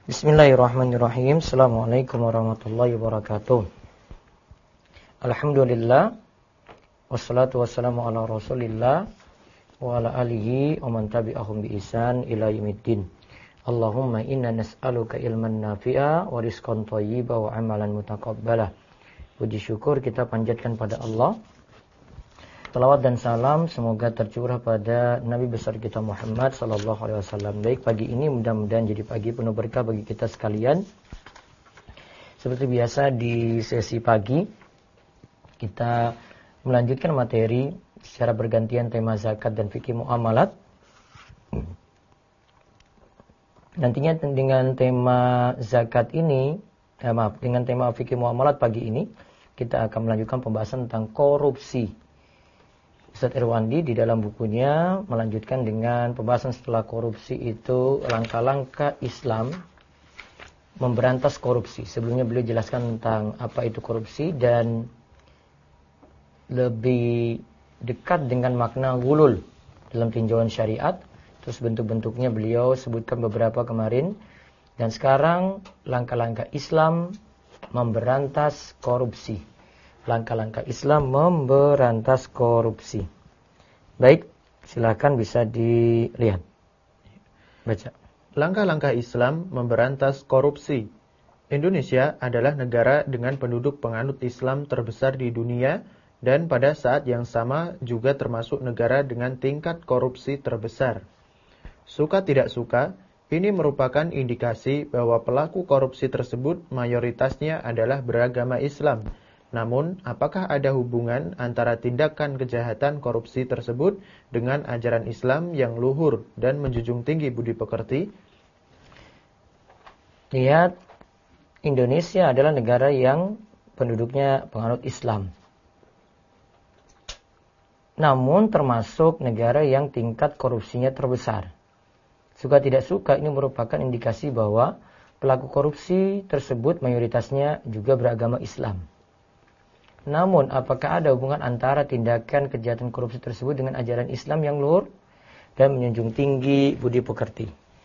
Bismillahirrahmanirrahim. Assalamualaikum warahmatullahi wabarakatuh. Alhamdulillah. Wassalatu wassalamu ala rasulillah wa ala alihi wa man tabi'ahum bi ihsan ila yaumiddin. Allahumma inna nas'aluka ilman nafi'a wa rizqan thayyiba wa amalan mutaqabbala. Puji syukur kita panjatkan pada Allah. Salawat dan salam semoga tercurah pada Nabi besar kita Muhammad sallallahu alaihi wasallam. Baik, pagi ini mudah-mudahan jadi pagi penuh berkah bagi kita sekalian. Seperti biasa di sesi pagi kita melanjutkan materi secara bergantian tema zakat dan fikih muamalat. Nantinya dengan tema zakat ini, dengan tema fikih muamalat pagi ini kita akan melanjutkan pembahasan tentang korupsi. Ustaz Irwandi di dalam bukunya melanjutkan dengan pembahasan setelah korupsi itu langkah-langkah Islam memberantas korupsi. Sebelumnya beliau jelaskan tentang apa itu korupsi dan lebih dekat dengan makna ghulul dalam tinjauan syariat. Terus bentuk-bentuknya beliau sebutkan beberapa kemarin. Dan sekarang langkah-langkah Islam memberantas korupsi. Langkah-langkah Islam memberantas korupsi. Baik, silakan bisa dilihat. Baca. Langkah-langkah Islam memberantas korupsi. Indonesia adalah negara dengan penduduk penganut Islam terbesar di dunia dan pada saat yang sama juga termasuk negara dengan tingkat korupsi terbesar. Suka tidak suka, ini merupakan indikasi bahwa pelaku korupsi tersebut mayoritasnya adalah beragama Islam. Namun, apakah ada hubungan antara tindakan kejahatan korupsi tersebut dengan ajaran Islam yang luhur dan menjunjung tinggi budi pekerti? Lihat, Indonesia adalah negara yang penduduknya penganut Islam. Namun termasuk negara yang tingkat korupsinya terbesar. Suka tidak suka, ini merupakan indikasi bahwa pelaku korupsi tersebut mayoritasnya juga beragama Islam. Namun, apakah ada hubungan antara tindakan kejahatan korupsi tersebut dengan ajaran Islam yang luhur dan menjunjung tinggi budi pekerti?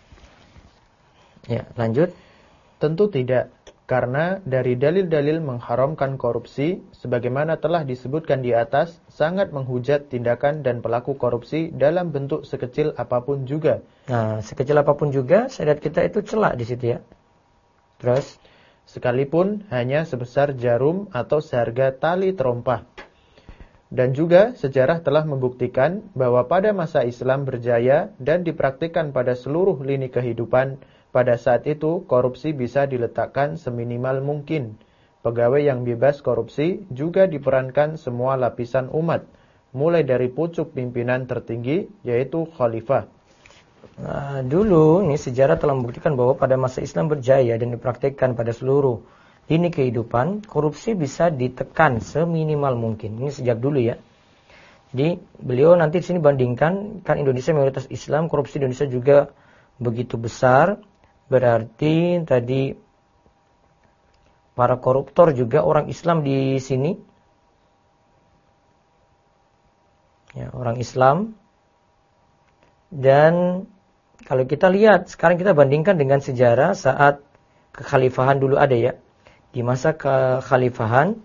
Ya, lanjut. Tentu tidak, karena dari dalil-dalil mengharamkan korupsi, sebagaimana telah disebutkan di atas, sangat menghujat tindakan dan pelaku korupsi dalam bentuk sekecil apapun juga. Nah, sekecil apapun juga, syariat kita itu celak di situ ya. Terus? Sekalipun hanya sebesar jarum atau seharga tali terompah. Dan juga sejarah telah membuktikan bahwa pada masa Islam berjaya dan dipraktikkan pada seluruh lini kehidupan, pada saat itu korupsi bisa diletakkan seminimal mungkin. Pegawai yang bebas korupsi juga diperankan semua lapisan umat, mulai dari pucuk pimpinan tertinggi yaitu khalifah. Nah, dulu ini sejarah telah membuktikan bahwa pada masa Islam berjaya dan dipraktikkan pada seluruh lini kehidupan, korupsi bisa ditekan seminimal mungkin. Ini sejak dulu ya. Jadi beliau nanti di sini bandingkan, kan Indonesia mayoritas Islam, korupsi di Indonesia juga begitu besar. Berarti tadi para koruptor juga orang Islam di sini. Ya, orang Islam. Dan kalau kita lihat, sekarang kita bandingkan dengan sejarah saat kekhalifahan dulu ada ya. Di masa kekhalifahan,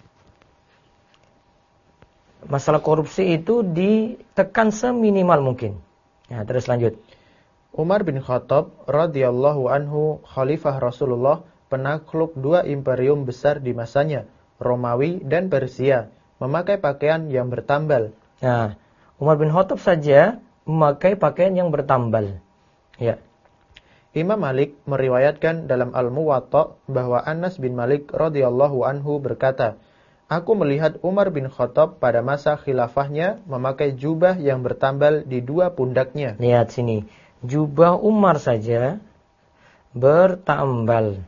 masalah korupsi itu ditekan seminimal mungkin. Nah, terus lanjut. Umar bin Khattab radhiyallahu anhu, khalifah Rasulullah, penakluk dua imperium besar di masanya, Romawi dan Persia, memakai pakaian yang bertambal. Nah, Umar bin Khattab saja memakai pakaian yang bertambal. Ya. Imam Malik meriwayatkan dalam Al-Muwatta bahwa Anas bin Malik radhiyallahu anhu berkata, "Aku melihat Umar bin Khattab pada masa khilafahnya memakai jubah yang bertambal di dua pundaknya." Lihat sini, jubah Umar saja bertambal.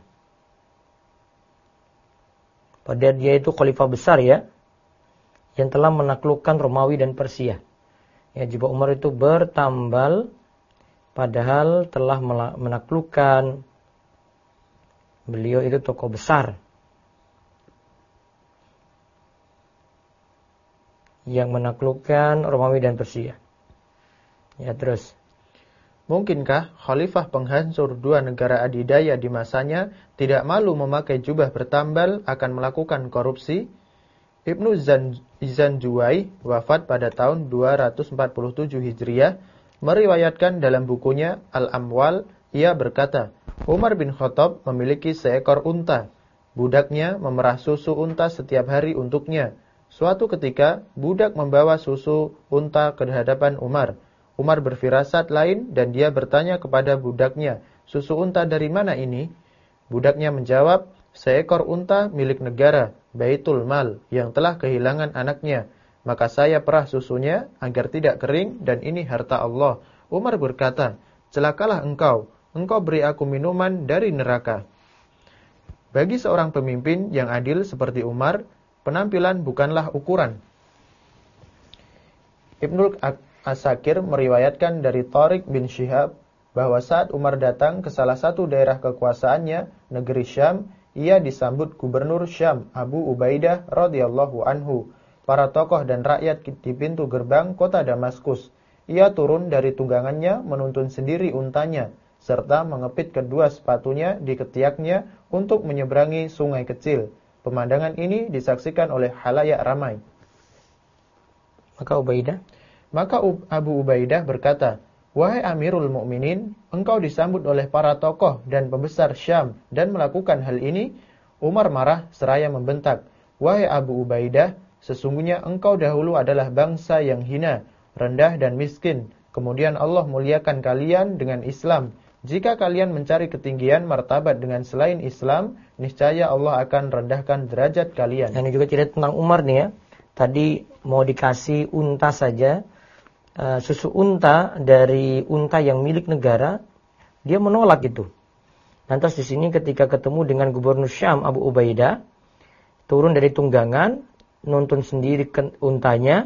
Padahal dia itu khalifah besar ya, yang telah menaklukkan Romawi dan Persia. Ya, jubah Umar itu bertambal padahal telah menaklukkan, beliau itu tokoh besar yang menaklukkan Romawi dan Persia. Ya, terus. Mungkinkah khalifah penghancur dua negara adidaya di masanya tidak malu memakai jubah bertambal akan melakukan korupsi? Ibnu Zanjuwai wafat pada tahun 247 Hijriah meriwayatkan dalam bukunya Al-Amwal, ia berkata, Umar bin Khattab memiliki seekor unta. Budaknya memerah susu unta setiap hari untuknya. Suatu ketika, budak membawa susu unta ke hadapan Umar. Umar berfirasat lain dan dia bertanya kepada budaknya, susu unta dari mana ini? Budaknya menjawab, seekor unta milik negara, Baitul Mal, yang telah kehilangan anaknya. Maka saya perah susunya agar tidak kering dan ini harta Allah. Umar berkata, celakalah engkau beri aku minuman dari neraka. Bagi seorang pemimpin yang adil seperti Umar, penampilan bukanlah ukuran. Ibnul Asakir meriwayatkan dari Tariq bin Syihab bahwa saat Umar datang ke salah satu daerah kekuasaannya, negeri Syam, ia disambut gubernur Syam, Abu Ubaidah radhiyallahu anhu, para tokoh dan rakyat di pintu gerbang kota Damaskus. Ia turun dari tunggangannya menuntun sendiri untanya, serta mengepit kedua sepatunya di ketiaknya untuk menyeberangi sungai kecil. Pemandangan ini disaksikan oleh halayak ramai. Maka Abu Ubaidah berkata, wahai Amirul Mukminin, engkau disambut oleh para tokoh dan pembesar Syam dan melakukan hal ini. Umar marah seraya membentak, wahai Abu Ubaidah, sesungguhnya engkau dahulu adalah bangsa yang hina, rendah dan miskin. Kemudian Allah muliakan kalian dengan Islam. Jika kalian mencari ketinggian martabat dengan selain Islam, niscaya Allah akan rendahkan derajat kalian. Ini juga cerita tentang Umar nih ya. Tadi mau dikasih unta saja, susu unta dari unta yang milik negara, dia menolak itu. Lantas di sini ketika ketemu dengan gubernur Syam Abu Ubaidah, turun dari tunggangan, nuntun sendiri untanya,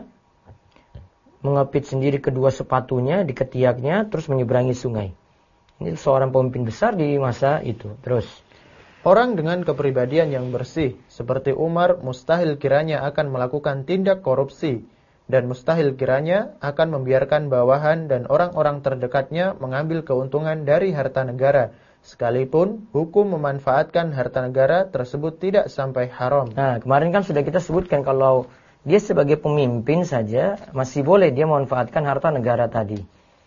mengepit sendiri kedua sepatunya di ketiaknya, terus menyeberangi sungai. Ini seorang pemimpin besar di masa itu. Terus, orang dengan kepribadian yang bersih seperti Umar mustahil kiranya akan melakukan tindak korupsi, dan mustahil kiranya akan membiarkan bawahan dan orang-orang terdekatnya mengambil keuntungan dari harta negara, sekalipun hukum memanfaatkan harta negara tersebut tidak sampai haram. Nah, kemarin kan sudah kita sebutkan kalau dia sebagai pemimpin saja masih boleh dia memanfaatkan harta negara tadi.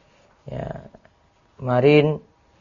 Ya, kemarin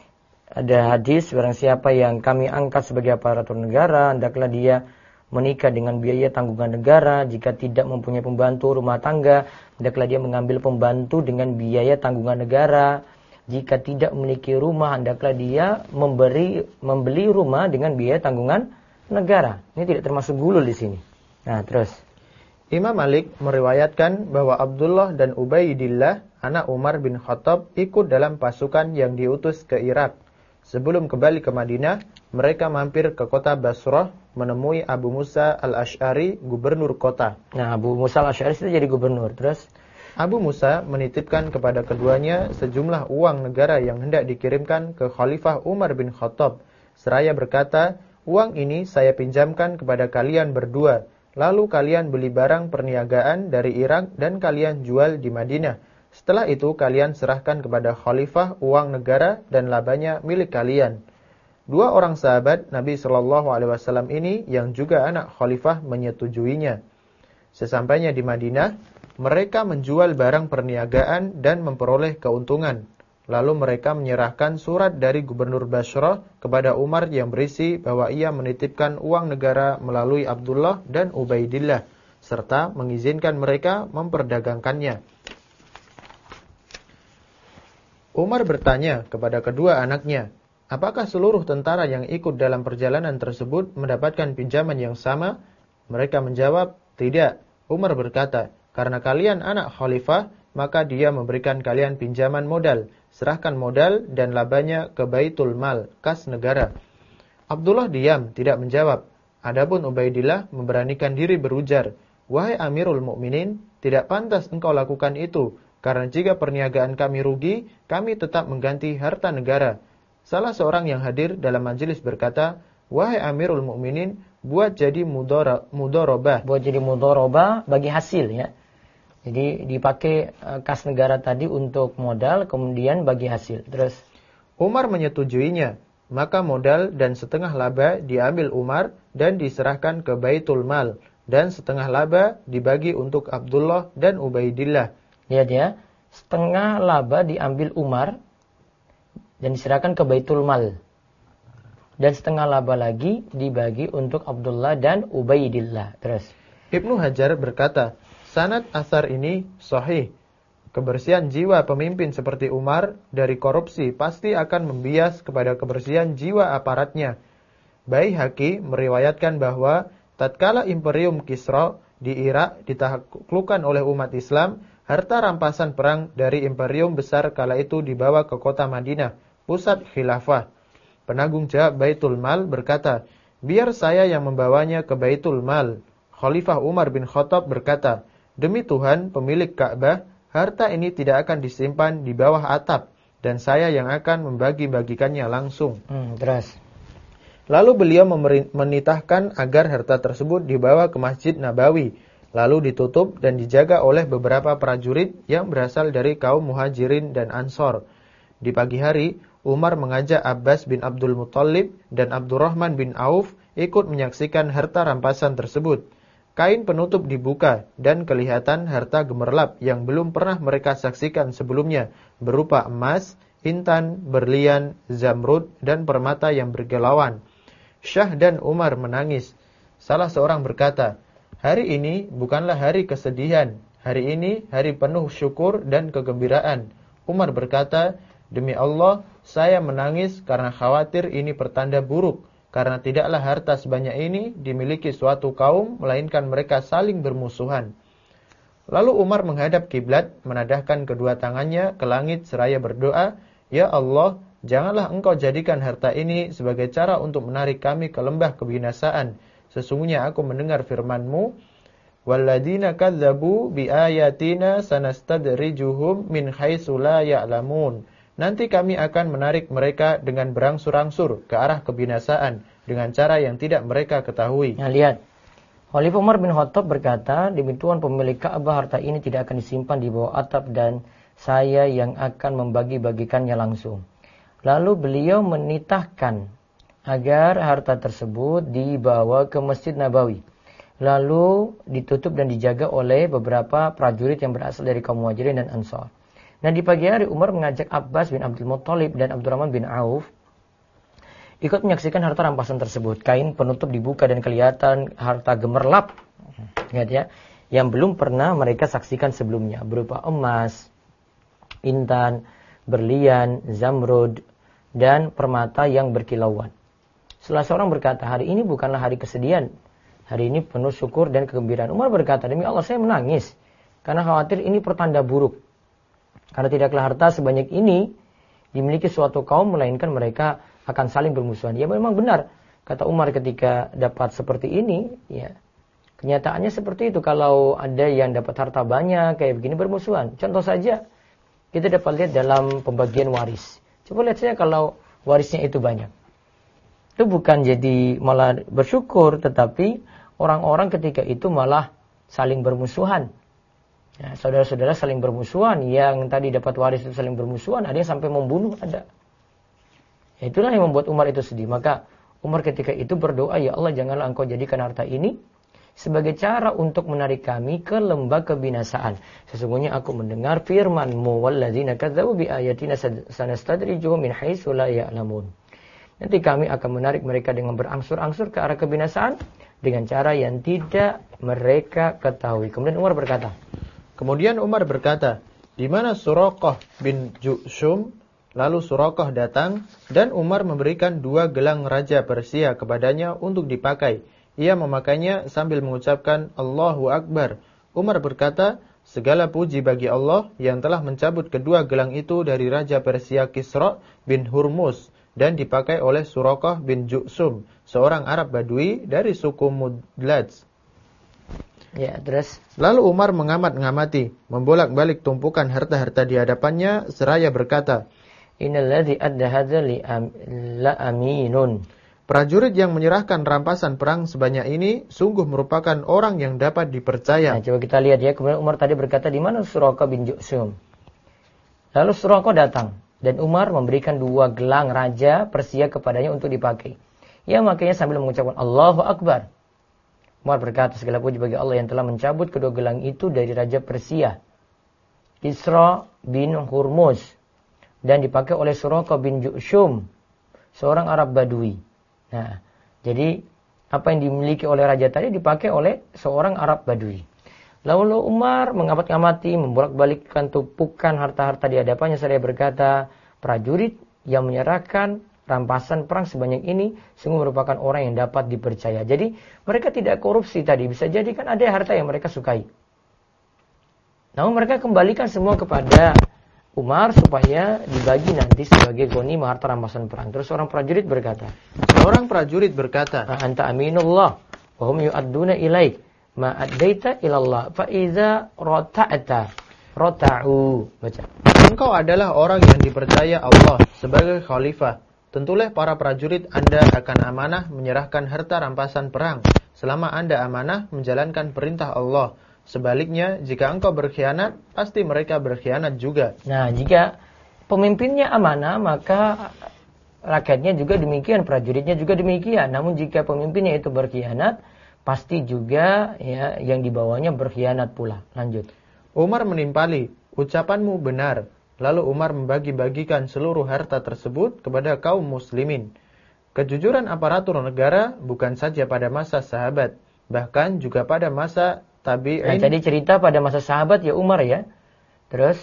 ada hadis, barang siapa yang kami angkat sebagai aparatur negara, hendaklah dia menikah dengan biaya tanggungan negara. Jika tidak mempunyai pembantu rumah tangga, hendaklah dia mengambil pembantu dengan biaya tanggungan negara. Jika tidak memiliki rumah, hendaklah dia membeli rumah dengan biaya tanggungan negara. Ini tidak termasuk gulul di sini. Nah, terus. Imam Malik meriwayatkan bahwa Abdullah dan Ubaidillah, anak Umar bin Khattab, ikut dalam pasukan yang diutus ke Irak. Sebelum kembali ke Madinah, mereka mampir ke kota Basrah menemui Abu Musa al-Ash'ari, gubernur kota. Nah, Abu Musa al-Ash'ari itu jadi gubernur. Terus Abu Musa menitipkan kepada keduanya sejumlah uang negara yang hendak dikirimkan ke Khalifah Umar bin Khattab. Seraya berkata, uang ini saya pinjamkan kepada kalian berdua. Lalu kalian beli barang perniagaan dari Irak dan kalian jual di Madinah. Setelah itu kalian serahkan kepada khalifah uang negara dan labanya milik kalian. Dua orang sahabat Nabi SAW ini yang juga anak khalifah menyetujuinya. Sesampainya di Madinah, mereka menjual barang perniagaan dan memperoleh keuntungan. Lalu mereka menyerahkan surat dari gubernur Basrah kepada Umar yang berisi bahwa ia menitipkan uang negara melalui Abdullah dan Ubaidillah, serta mengizinkan mereka memperdagangkannya. Umar bertanya kepada kedua anaknya, apakah seluruh tentara yang ikut dalam perjalanan tersebut mendapatkan pinjaman yang sama? Mereka menjawab, tidak. Umar berkata, karena kalian anak khalifah, maka dia memberikan kalian pinjaman modal. Serahkan modal dan labanya ke Baitul Mal, kas negara. Abdullah diam, tidak menjawab. Adapun Ubaidillah memberanikan diri berujar, wahai Amirul Mukminin, tidak pantas engkau lakukan itu. Karena jika perniagaan kami rugi, kami tetap mengganti harta negara. Salah seorang yang hadir dalam majelis berkata, wahai Amirul Mukminin, buat jadi mudharabah. Buat jadi mudharabah bagi hasil ya. Jadi dipakai kas negara tadi untuk modal, kemudian bagi hasil. Terus Umar menyetujuinya. Maka modal dan setengah laba diambil Umar dan diserahkan ke Baitul Mal. Dan setengah laba dibagi untuk Abdullah dan Ubaidillah. lihat ya, setengah laba diambil Umar dan diserahkan ke Baitul Mal. Dan setengah laba lagi dibagi untuk Abdullah dan Ubaidillah. Terus Ibnu Hajar berkata, sanad asar ini sahih. Kebersihan jiwa pemimpin seperti Umar dari korupsi pasti akan membias kepada kebersihan jiwa aparatnya. Baihaqi meriwayatkan bahwa tatkala Imperium Kisra di Irak ditaklukkan oleh umat Islam, harta rampasan perang dari imperium besar kala itu dibawa ke kota Madinah, pusat khilafah. Penanggung jawab Baitul Mal berkata, biar saya yang membawanya ke Baitul Mal. Khalifah Umar bin Khattab berkata, demi Tuhan pemilik Ka'bah, harta ini tidak akan disimpan di bawah atap, dan saya yang akan membagi-bagikannya langsung. Terus Lalu beliau menitahkan agar harta tersebut dibawa ke Masjid Nabawi, lalu ditutup dan dijaga oleh beberapa prajurit yang berasal dari kaum Muhajirin dan Ansor. Di pagi hari, Umar mengajak Abbas bin Abdul Muttalib dan Abdurrahman bin Auf ikut menyaksikan harta rampasan tersebut. Kain penutup dibuka dan kelihatan harta gemerlap yang belum pernah mereka saksikan sebelumnya, berupa emas, intan, berlian, zamrud, dan permata yang berkilauan. Syah dan Umar menangis. Salah seorang berkata, hari ini bukanlah hari kesedihan, hari ini hari penuh syukur dan kegembiraan. Umar berkata, demi Allah, saya menangis karena khawatir ini pertanda buruk. Karena tidaklah harta sebanyak ini dimiliki suatu kaum, melainkan mereka saling bermusuhan. Lalu Umar menghadap kiblat, menadahkan kedua tangannya ke langit seraya berdoa, ya Allah, janganlah engkau jadikan harta ini sebagai cara untuk menarik kami ke lembah kebinasaan. Sesungguhnya aku mendengar firman-Mu, walladzina kadzabu biayatina sanastadrijuhum min haitsu la ya'lamun. Nanti kami akan menarik mereka dengan berangsur-angsur ke arah kebinasaan dengan cara yang tidak mereka ketahui. Nah, lihat. Khalifah Umar bin Khattab berkata, demi Tuhan pemilik Ka'bah, harta ini tidak akan disimpan di bawah atap dan saya yang akan membagi-bagikannya langsung. Lalu beliau menitahkan agar harta tersebut dibawa ke Masjid Nabawi. Lalu ditutup dan dijaga oleh beberapa prajurit yang berasal dari kaum Muhajirin dan Ansar. Nah, di pagi hari Umar mengajak Abbas bin Abdul Muttalib dan Abdurrahman bin Auf ikut menyaksikan harta rampasan tersebut. Kain penutup dibuka dan kelihatan harta gemerlap, ingat ya, yang belum pernah mereka saksikan sebelumnya, berupa emas, intan, berlian, zamrud, dan permata yang berkilauan. Salah seorang berkata, hari ini bukanlah hari kesedihan, hari ini penuh syukur dan kegembiraan. Umar berkata, demi Allah saya menangis karena khawatir ini pertanda buruk. Karena tidaklah harta sebanyak ini dimiliki suatu kaum, melainkan mereka akan saling bermusuhan. Ya memang benar, kata Umar ketika dapat seperti ini, ya kenyataannya seperti itu. Kalau ada yang dapat harta banyak kayak begini bermusuhan. Contoh saja, kita dapat lihat dalam pembagian waris. Coba lihat saja kalau warisnya itu banyak. Itu bukan jadi malah bersyukur, tetapi orang-orang ketika itu malah saling bermusuhan. Ya, saudara-saudara saling bermusuhan, yang tadi dapat waris itu saling bermusuhan, ada yang sampai membunuh, ada. Ya, itulah yang membuat Umar itu sedih. Maka Umar ketika itu berdoa, ya Allah janganlah engkau jadikan harta ini sebagai cara untuk menarik kami ke lembah kebinasaan. Sesungguhnya aku mendengar firman-Mu, walladzina kadzabu biayatina sanastadrijuhum min haitsu la ya'lamun. Nanti kami akan menarik mereka dengan berangsur-angsur ke arah kebinasaan dengan cara yang tidak mereka ketahui. Kemudian Umar berkata, di mana Suraqah bin Ju'shum? Lalu Suraqah datang dan Umar memberikan 2 gelang raja Persia kepadanya untuk dipakai. Ia memakainya sambil mengucapkan Allahu Akbar. Umar berkata, segala puji bagi Allah yang telah mencabut kedua gelang itu dari Raja Persia Kisra bin Hurmuz dan dipakai oleh Suraqah bin Ju'shum, seorang Arab Badui dari suku Mudlaj. Ya, terus Lalu Umar mengamat-ngamati, membolak-balik tumpukan harta-harta di hadapannya seraya berkata, innalladzi adda hadza la aminun. Prajurit yang menyerahkan rampasan perang sebanyak ini sungguh merupakan orang yang dapat dipercaya. Nah, coba kita lihat ya. Kemudian Umar tadi berkata, di mana Suraqah bin Ju'shum? Lalu Suraqah datang dan Umar memberikan 2 gelang raja Persia kepadanya untuk dipakai. Ia makanya sambil mengucapkan Allahu Akbar. Umar berkata, segala puji bagi Allah yang telah mencabut kedua gelang itu dari raja Persia, Isra bin Hurmuz, dan dipakai oleh Suraqah bin Ju'shum, seorang Arab Badui. Nah, jadi apa yang dimiliki oleh raja tadi dipakai oleh seorang Arab Badui. Lalu Umar mengamati, membolak-balikkan tumpukan harta-harta di hadapannya seraya berkata, prajurit yang menyerahkan rampasan perang sebanyak ini sungguh merupakan orang yang dapat dipercaya. Jadi mereka tidak korupsi tadi. Bisa jadi kan ada harta yang mereka sukai. Namun mereka kembalikan semua kepada Umar supaya dibagi nanti sebagai ghanimah harta rampasan perang. Terus seorang prajurit berkata, anta aminullah wa hum yu'adduna ilaik ma addaita ilallah fa iza rota'u. Baca. Engkau adalah orang yang dipercaya Allah sebagai khalifah. Tentulah para prajurit Anda akan amanah menyerahkan harta rampasan perang selama Anda amanah menjalankan perintah Allah. Sebaliknya, jika engkau berkhianat, pasti mereka berkhianat juga. Nah, jika pemimpinnya amanah, maka rakyatnya juga demikian, prajuritnya juga demikian. Namun jika pemimpinnya itu berkhianat, pasti juga ya yang dibawanya berkhianat pula. Lanjut. Umar menimpali, ucapanmu benar. Lalu Umar membagi-bagikan seluruh harta tersebut kepada kaum muslimin. Kejujuran aparatur negara bukan saja pada masa sahabat, bahkan juga pada masa tabi'in. Nah, tadi cerita pada masa sahabat ya Umar ya. Terus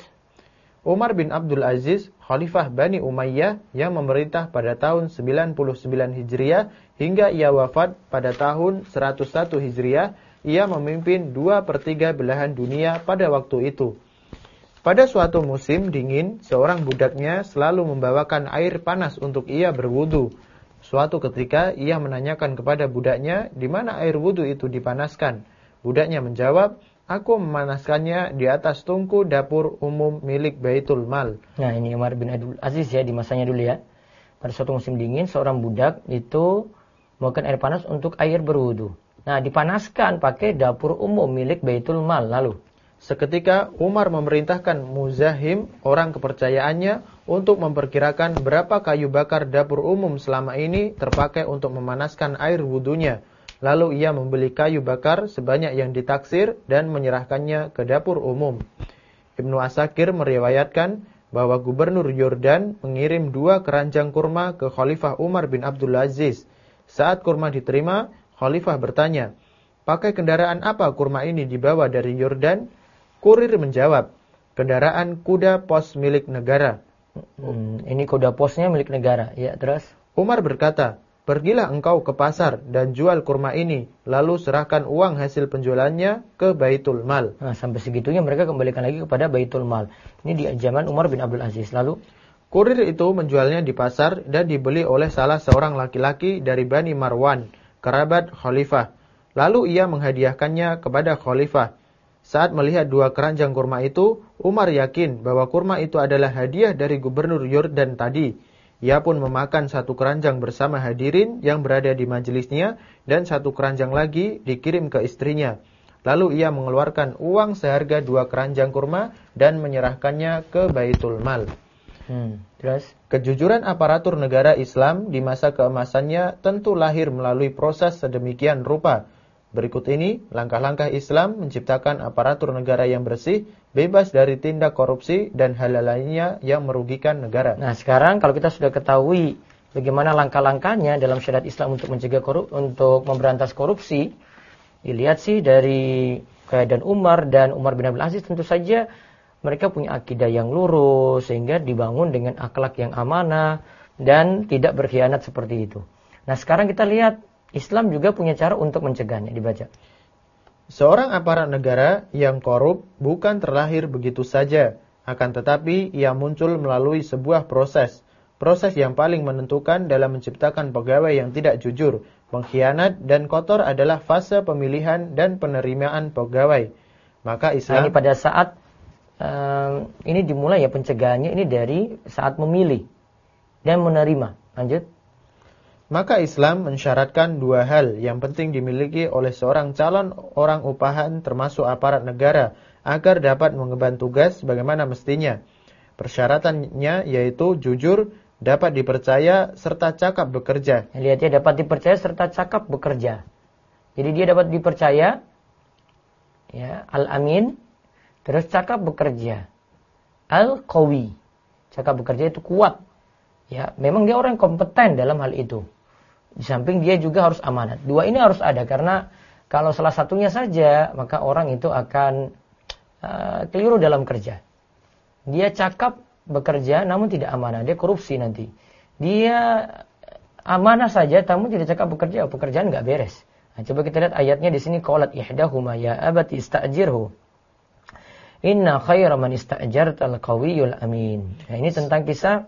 Umar bin Abdul Aziz, Khalifah Bani Umayyah yang memerintah pada tahun 99 Hijriah hingga ia wafat pada tahun 101 Hijriah, ia memimpin 2/3 belahan dunia pada waktu itu. Pada suatu musim dingin, seorang budaknya selalu membawakan air panas untuk ia berwudu. Suatu ketika ia menanyakan kepada budaknya di mana air wudu itu dipanaskan. Budaknya menjawab, aku memanaskannya di atas tungku dapur umum milik Baitul Mal. Nah, ini Umar bin Abdul Aziz ya, di masanya dulu ya. Pada suatu musim dingin, seorang budak itu membawakan air panas untuk air berwudu. Nah, dipanaskan pakai dapur umum milik Baitul Mal. Lalu seketika Umar memerintahkan Muzahim, orang kepercayaannya, untuk memperkirakan berapa kayu bakar dapur umum selama ini terpakai untuk memanaskan air wudunya. Lalu ia membeli kayu bakar sebanyak yang ditaksir dan menyerahkannya ke dapur umum. Ibnu Asakir meriwayatkan bahwa Gubernur Yordan mengirim 2 keranjang kurma ke Khalifah Umar bin Abdul Aziz. Saat kurma diterima, Khalifah bertanya, pakai kendaraan apa kurma ini dibawa dari Yordan? Kurir menjawab, kendaraan kuda pos milik negara. Ini kuda posnya milik negara. Ya, terus Umar berkata, pergilah engkau ke pasar dan jual kurma ini, lalu serahkan uang hasil penjualannya ke Baitul Mal. Nah, sampai segitunya mereka kembalikan lagi kepada Baitul Mal. Ini di zaman Umar bin Abdul Aziz. Lalu kurir itu menjualnya di pasar dan dibeli oleh salah seorang laki-laki dari Bani Marwan, kerabat Khalifah. Lalu ia menghadiahkannya kepada Khalifah. Saat melihat 2 keranjang kurma itu, Umar yakin bahwa kurma itu adalah hadiah dari Gubernur Yordan tadi. Ia pun memakan 1 keranjang bersama hadirin yang berada di majelisnya dan 1 keranjang lagi dikirim ke istrinya. Lalu ia mengeluarkan uang seharga 2 keranjang kurma dan menyerahkannya ke Baitul Mal. Terus kejujuran aparatur negara Islam di masa keemasannya tentu lahir melalui proses sedemikian rupa. Berikut ini langkah-langkah Islam menciptakan aparatur negara yang bersih, bebas dari tindak korupsi dan hal lainnya yang merugikan negara. Nah, sekarang kalau kita sudah ketahui bagaimana langkah-langkahnya dalam syariat Islam untuk mencegah untuk memberantas korupsi, dilihat sih dari keadaan Umar dan Umar bin Abdul Aziz, tentu saja mereka punya akidah yang lurus sehingga dibangun dengan akhlak yang amanah dan tidak berkhianat seperti itu. Nah, sekarang kita lihat Islam juga punya cara untuk mencegahnya. Dibaca. Seorang aparat negara yang korup bukan terlahir begitu saja, akan tetapi ia muncul melalui sebuah proses. Proses yang paling menentukan dalam menciptakan pegawai yang tidak jujur, pengkhianat dan kotor adalah fase pemilihan dan penerimaan pegawai. Maka Islam ini pada saat ini dimulai ya pencegahannya ini dari saat memilih dan menerima. Lanjut. Maka Islam mensyaratkan dua hal yang penting dimiliki oleh seorang calon orang upahan termasuk aparat negara agar dapat mengemban tugas bagaimana mestinya. Persyaratannya yaitu jujur, dapat dipercaya, serta cakap bekerja. Lihat ya, dapat dipercaya serta cakap bekerja. Jadi dia dapat dipercaya, ya, al-amin, terus cakap bekerja. Al-qawi, cakap bekerja itu kuat. Ya, memang dia orang kompeten dalam hal itu. Di samping dia juga harus amanat. Dua ini harus ada karena kalau salah satunya saja maka orang itu akan keliru dalam kerja. Dia cakap bekerja namun tidak amanah, dia korupsi nanti. Dia amanah saja namun tidak cakap bekerja, pekerjaan nggak beres. Nah, coba kita lihat ayatnya di sini, qalat ihdahuma ya abati ista'jirhu. Inna khaira man ista'jartal qawiyul amin. Nah, ini tentang kisah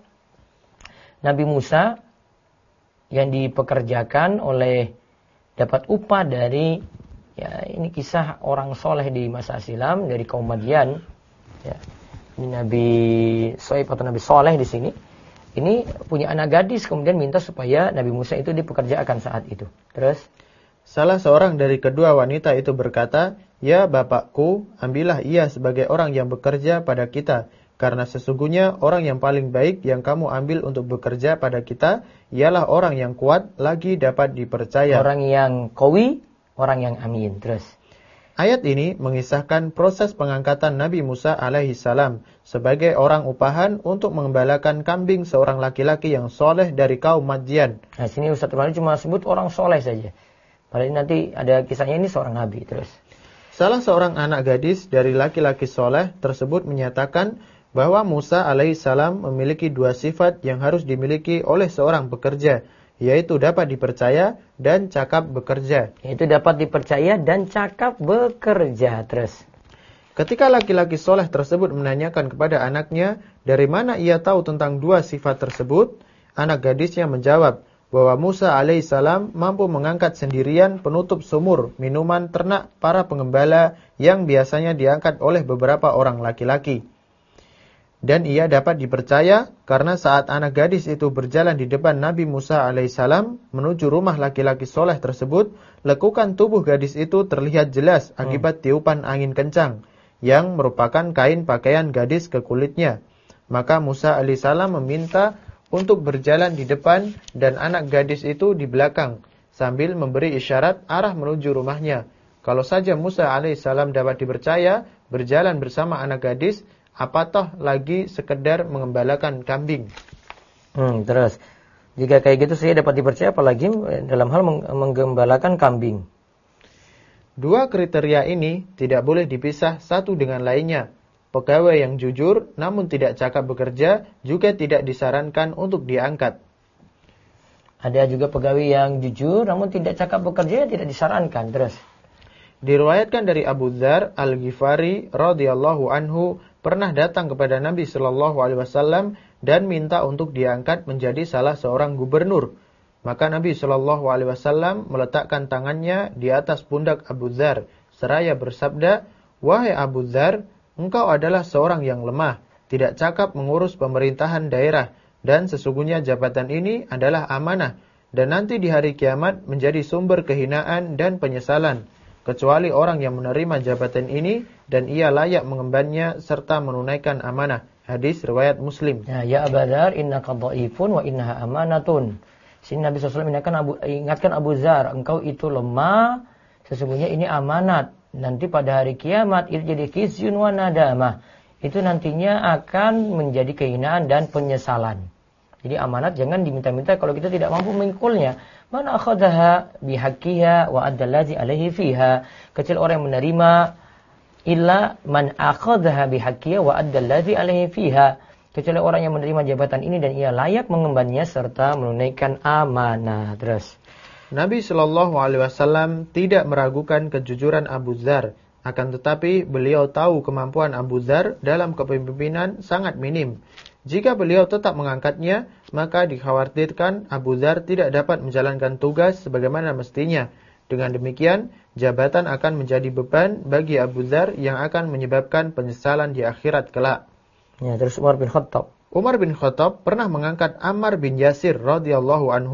Nabi Musa yang dipekerjakan oleh dapat upah dari, ya, ini kisah orang soleh di masa silam dari kaum Madian. Ya, ini Nabi Shu'aib atau Nabi Soleh di sini. Ini punya anak gadis kemudian minta supaya Nabi Musa itu dipekerjakan saat itu. Terus salah seorang dari kedua wanita itu berkata, "Ya bapakku, ambillah ia sebagai orang yang bekerja pada kita. Karena sesungguhnya orang yang paling baik yang kamu ambil untuk bekerja pada kita ialah orang yang kuat lagi dapat dipercaya." Orang yang qawi, orang yang amin. Terus ayat ini mengisahkan proses pengangkatan Nabi Musa alaihissalam sebagai orang upahan untuk mengembalakan kambing seorang laki-laki yang soleh dari kaum Madian. Nah, sini Ustaz Rumani cuma sebut orang soleh saja. Padahal nanti ada kisahnya ini seorang nabi. Terus salah seorang anak gadis dari laki-laki soleh tersebut menyatakan bahwa Musa alaihissalam memiliki dua sifat yang harus dimiliki oleh seorang pekerja, yaitu dapat dipercaya dan cakap bekerja. Yaitu dapat dipercaya dan cakap bekerja. Terus ketika laki-laki soleh tersebut menanyakan kepada anaknya dari mana ia tahu tentang dua sifat tersebut, anak gadisnya menjawab bahwa Musa alaihissalam mampu mengangkat sendirian penutup sumur minuman ternak para pengembala yang biasanya diangkat oleh beberapa orang laki-laki. Dan ia dapat dipercaya karena saat anak gadis itu berjalan di depan Nabi Musa alaihissalam menuju rumah laki-laki soleh tersebut, lekukan tubuh gadis itu terlihat jelas akibat tiupan angin kencang yang merupakan kain pakaian gadis ke kulitnya. Maka Musa alaihissalam meminta untuk berjalan di depan dan anak gadis itu di belakang sambil memberi isyarat arah menuju rumahnya. Kalau saja Musa alaihissalam dapat dipercaya berjalan bersama anak gadis, apatah lagi sekedar mengembalakan kambing. Terus jika kayak gitu saya dapat dipercaya apalagi dalam hal menggembalakan kambing. Dua kriteria ini tidak boleh dipisah satu dengan lainnya. Pegawai yang jujur namun tidak cakap bekerja juga tidak disarankan untuk diangkat. Ada juga pegawai yang jujur namun tidak cakap bekerja tidak disarankan. Terus diriwayatkan dari Abu Dzar Al-Ghifari radhiyallahu anhu pernah datang kepada Nabi sallallahu alaihi wasallam dan minta untuk diangkat menjadi salah seorang gubernur. Maka Nabi sallallahu alaihi wasallam meletakkan tangannya di atas pundak Abu Dzar seraya bersabda, "Wahai Abu Dzar, engkau adalah seorang yang lemah, tidak cakap mengurus pemerintahan daerah, dan sesungguhnya jabatan ini adalah amanah, dan nanti di hari kiamat menjadi sumber kehinaan dan penyesalan, kecuali orang yang menerima jabatan ini, dan ia layak mengembannya serta menunaikan amanah." Hadis riwayat Muslim. Ya Abu Dzar, innaka dhaifun wa innaha amanatun. Sini Nabi SAW ingatkan Abu Dzar, engkau itu lemah, sesungguhnya ini amanat. Nanti pada hari kiamat itu jadi khizyun wa nadamah. Itu nantinya akan menjadi kehinaan dan penyesalan. Jadi amanat jangan diminta-minta kalau kita tidak mampu mengukulnya. Man akhadhaha bihaqqiha wa addallazi alaihi fiha. Kecuali orang yang menerima illa man akhadhaha bihaqqiha wa addallazi alaihi fiha. Kecuali orang yang menerima jabatan ini dan ia layak mengembannya serta menunaikan amanah. Terus Nabi Shallallahu Alaihi Wasallam tidak meragukan kejujuran Abu Dzar, akan tetapi beliau tahu kemampuan Abu Dzar dalam kepemimpinan sangat minim. Jika beliau tetap mengangkatnya, maka dikhawatirkan Abu Dzar tidak dapat menjalankan tugas sebagaimana mestinya. Dengan demikian, jabatan akan menjadi beban bagi Abu Dzar yang akan menyebabkan penyesalan di akhirat kelak. Ya, terus Umar bin Khattab. Umar bin Khattab pernah mengangkat Ammar bin Yasir radhiyallahu anhuma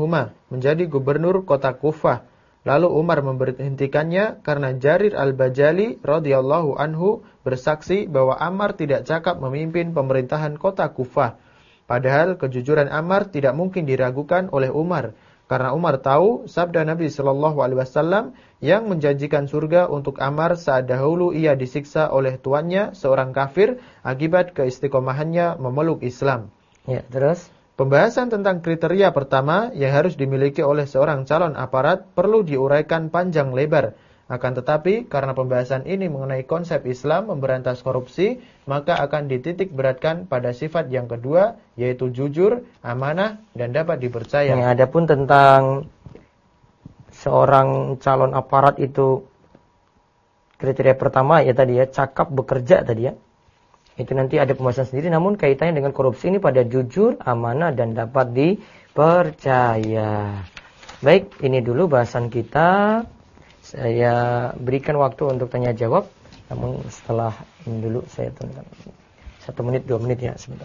menjadi gubernur kota Kufah. Lalu Umar memberhentikannya karena Jarir al-Bajali radhiyallahu anhu bersaksi bahwa Ammar tidak cakap memimpin pemerintahan kota Kufah. Padahal kejujuran Ammar tidak mungkin diragukan oleh Umar. Karena Umar tahu sabda Nabi Shallallahu Alaihi Wasallam yang menjanjikan surga untuk Ammar saat dahulu ia disiksa oleh tuannya seorang kafir akibat keistiqomahannya memeluk Islam. Ya, terus? Pembahasan tentang kriteria pertama yang harus dimiliki oleh seorang calon aparat perlu diuraikan panjang lebar. Akan tetapi, karena pembahasan ini mengenai konsep Islam memberantas korupsi, maka akan dititik beratkan pada sifat yang kedua, yaitu jujur, amanah, dan dapat dipercaya. Ya, adapun tentang seorang calon aparat itu, kriteria pertama ya tadi ya, cakap bekerja tadi ya. Itu nanti ada pembahasan sendiri, namun kaitannya dengan korupsi ini pada jujur, amanah, dan dapat dipercaya. Baik, ini dulu bahasan kita. Saya berikan waktu untuk tanya jawab, namun setelah ini dulu saya tunggu 1 menit 2 menit ya sebentar.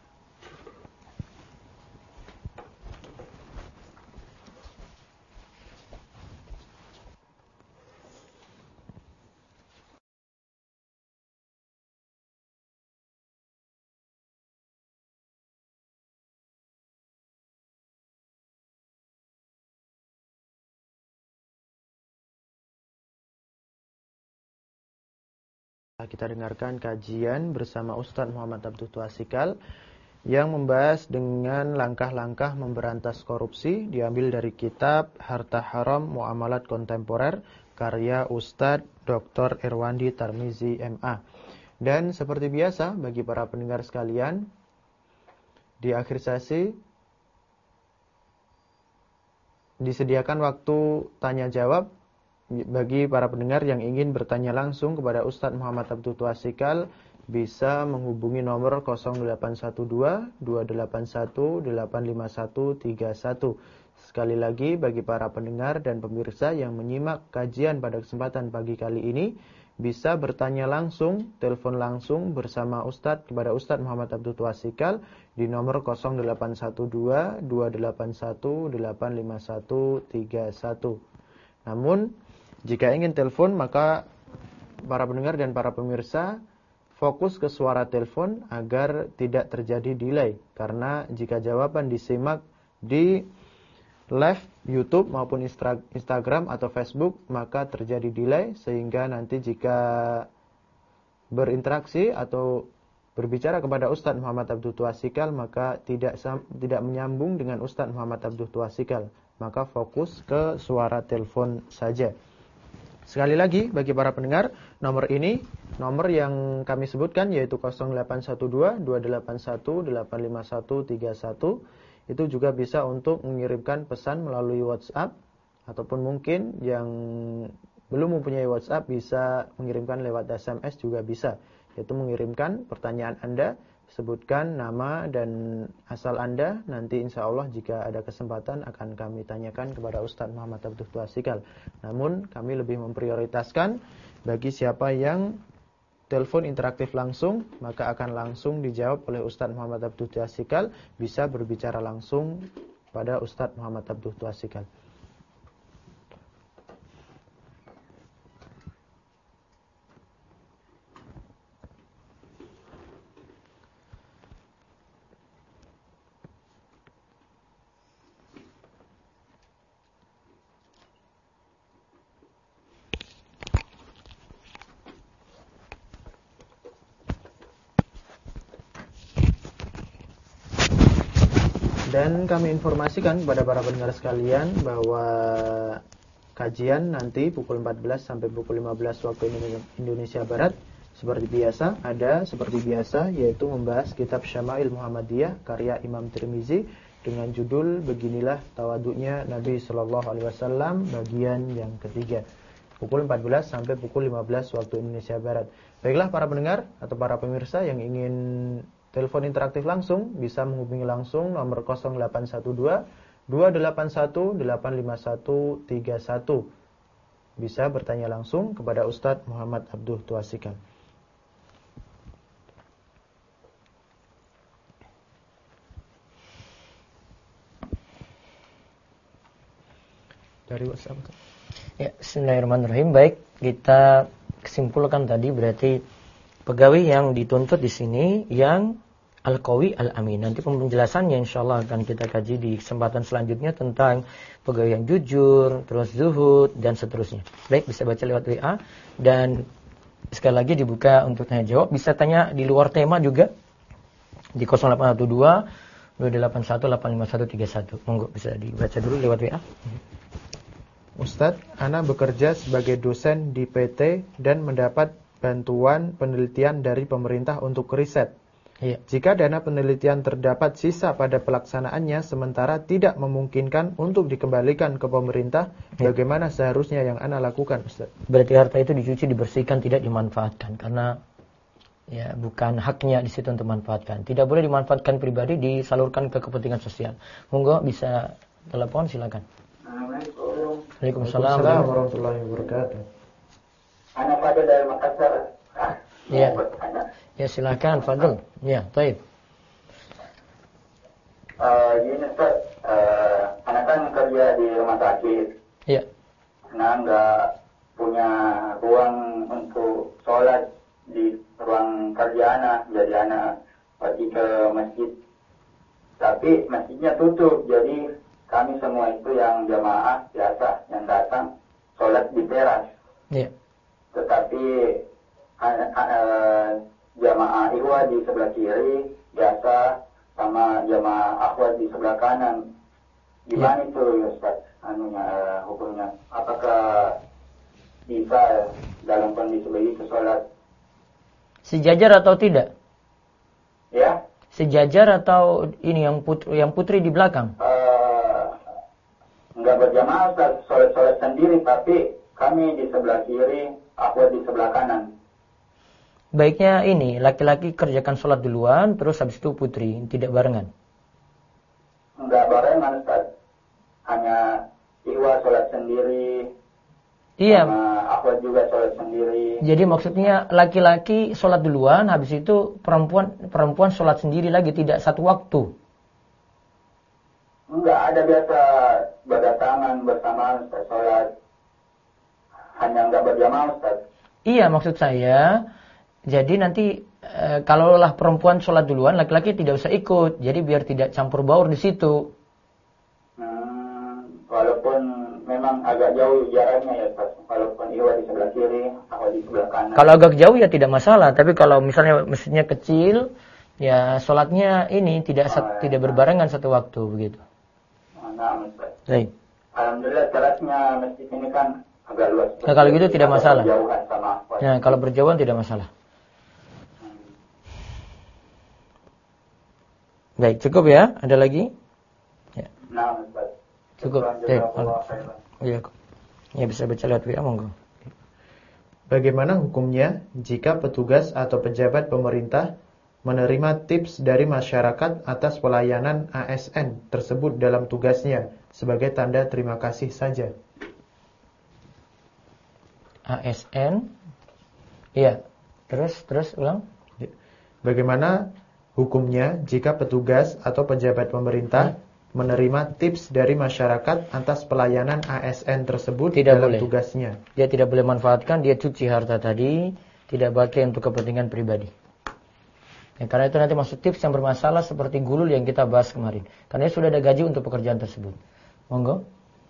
Kita dengarkan kajian bersama Ustadz Muhammad Abdul Twasikal yang membahas dengan langkah-langkah memberantas korupsi, diambil dari kitab Harta Haram Muamalat Kontemporer karya Ustadz Dr. Irwandi Tarmizi MA. Dan seperti biasa bagi para pendengar sekalian, di akhir sesi disediakan waktu tanya jawab bagi para pendengar yang ingin bertanya langsung kepada Ustadz Muhammad Abdul Twasikal, bisa menghubungi nomor 0812-281-85131. Sekali lagi, bagi para pendengar dan pemirsa yang menyimak kajian pada kesempatan pagi kali ini, bisa bertanya langsung, telepon langsung bersama Ustadz kepada Ustadz Muhammad Abdul Twasikal di nomor 0812-281-85131. Namun, jika ingin telepon, maka para pendengar dan para pemirsa fokus ke suara telepon agar tidak terjadi delay. Karena jika jawaban disimak di live YouTube maupun Instagram atau Facebook, maka terjadi delay, sehingga nanti jika berinteraksi atau berbicara kepada Ustadz Muhammad Abdul Twasikal, maka tidak menyambung dengan Ustadz Muhammad Abdul Twasikal. Maka fokus ke suara telepon saja. Sekali lagi bagi para pendengar, nomor ini, nomor yang kami sebutkan yaitu 0812-281-85131. Itu juga bisa untuk mengirimkan pesan melalui WhatsApp, ataupun mungkin yang belum mempunyai WhatsApp bisa mengirimkan lewat SMS juga bisa. Yaitu mengirimkan pertanyaan Anda, sebutkan nama dan asal Anda, nanti insya Allah jika ada kesempatan akan kami tanyakan kepada Ustadz Muhammad Abdul Twasikal. Namun kami lebih memprioritaskan bagi siapa yang telepon interaktif langsung, maka akan langsung dijawab oleh Ustadz Muhammad Abdul Twasikal, bisa berbicara langsung pada Ustadz Muhammad Abdul Twasikal. Dan kami informasikan kepada para pendengar sekalian bahwa kajian nanti pukul 14 sampai pukul 15 waktu Indonesia Barat seperti biasa yaitu membahas kitab Syama'il Muhammadiyah karya Imam Tirmizi dengan judul Beginilah Tawaduknya Nabi Sallallahu Alaihi Wasallam bagian yang ketiga, pukul 14 sampai pukul 15 waktu Indonesia Barat. Baiklah para pendengar atau para pemirsa yang ingin telepon interaktif langsung, bisa menghubungi langsung nomor 0812-281-85131. Bisa bertanya langsung kepada Ustadz Muhammad Abdul Twasikal. dari WhatsApp. Ya, bismillahirrahmanirrahim. Baik, kita kesimpulkan tadi berarti pegawai yang dituntut di sini yang al-qawi al-amin. Nanti penjelasannya insyaallah akan kita kaji di kesempatan selanjutnya tentang pegawai yang jujur, terus zuhud dan seterusnya. Baik, bisa baca lewat WA dan sekali lagi dibuka untuk tanya jawab. Bisa tanya di luar tema juga di 0812 281 85131. Monggo bisa dibaca dulu lewat WA. Ustadz, Ana bekerja sebagai dosen di PT dan mendapat bantuan penelitian dari pemerintah untuk riset. Iya. Jika dana penelitian terdapat sisa pada pelaksanaannya sementara tidak memungkinkan untuk dikembalikan ke pemerintah, bagaimana seharusnya yang Ana lakukan, Ustaz? Berarti harta itu dicuci, dibersihkan, tidak dimanfaatkan karena ya bukan haknya di situ untuk dimanfaatkan. Tidak boleh dimanfaatkan pribadi, disalurkan ke kepentingan sosial. Monggo bisa telepon, silakan. Waalaikumsalam warahmatullahi wabarakatuh. Anak pada dari Makassar. Ya. Ya silakan Fadl. Ya, baik. Gini Ustaz, anak kan kerja di rumah sakit. Iya. Nah, nggak punya ruang untuk sholat di ruang kerja anak. Jadi anak pergi ke masjid. Tapi masjidnya tutup. Jadi kami semua itu yang jamaah biasa yang datang sholat di teras. Iya. Tetapi jamaah ikhwah di sebelah kiri biasa sama jamaah akhwat di sebelah kanan. Gimana itu Ustaz? Hukumnya apakah bisa dalam kondisi begitu sholat? Sejajar atau tidak? Ya? Sejajar atau ini yang putri di belakang? Enggak berjamaah Ustaz, sholat sendiri, tapi kami di sebelah kiri, akhwat di sebelah kanan. Baiknya ini, laki-laki kerjakan sholat duluan, terus habis itu putri, tidak barengan. Enggak barengan Ustaz, hanya ikhwah sholat sendiri, Iya. sama akhwat juga sholat sendiri. Jadi maksudnya laki-laki sholat duluan, habis itu perempuan sholat sendiri lagi, tidak satu waktu. Enggak, ada biasa berdatangan bersamaan Ustaz sholat, hanya enggak berjamaah Ustaz. Iya, maksud saya, jadi nanti kalaulah perempuan sholat duluan, laki-laki tidak usah ikut. Jadi biar tidak campur baur di situ. Walaupun memang agak jauh jaraknya ya Ustaz. Walaupun ikhwah di sebelah kiri, akhwat di sebelah kanan. Kalau agak jauh ya tidak masalah. Tapi kalau misalnya masjidnya kecil, ya sholatnya ini tidak berbarengan satu waktu begitu. Nah, Ustaz. Baik. Alhamdulillah terasnya masjid ini kan agak luas. Nah, kalau gitu tidak masalah. Berjauhan sama akhwat. Nah, kalau berjauhan tidak masalah. Baik, cukup ya? Ada lagi? Ya. Nah, Ustaz. Cukup. Ya, ya bisa baca lewat WA, monggo. Bagaimana hukumnya jika petugas atau pejabat pemerintah menerima tips dari masyarakat atas pelayanan ASN tersebut dalam tugasnya sebagai tanda terima kasih saja? ASN? Iya. Terus ulang. Bagaimana hukumnya jika petugas atau pejabat pemerintah menerima tips dari masyarakat atas pelayanan ASN tersebut dalam tugasnya? Dia tidak boleh manfaatkan, dia cuci harta tadi, tidak pakai untuk kepentingan pribadi. Ya, karena itu nanti masuk tips yang bermasalah seperti gulul yang kita bahas kemarin. Karena sudah ada gaji untuk pekerjaan tersebut. Monggo.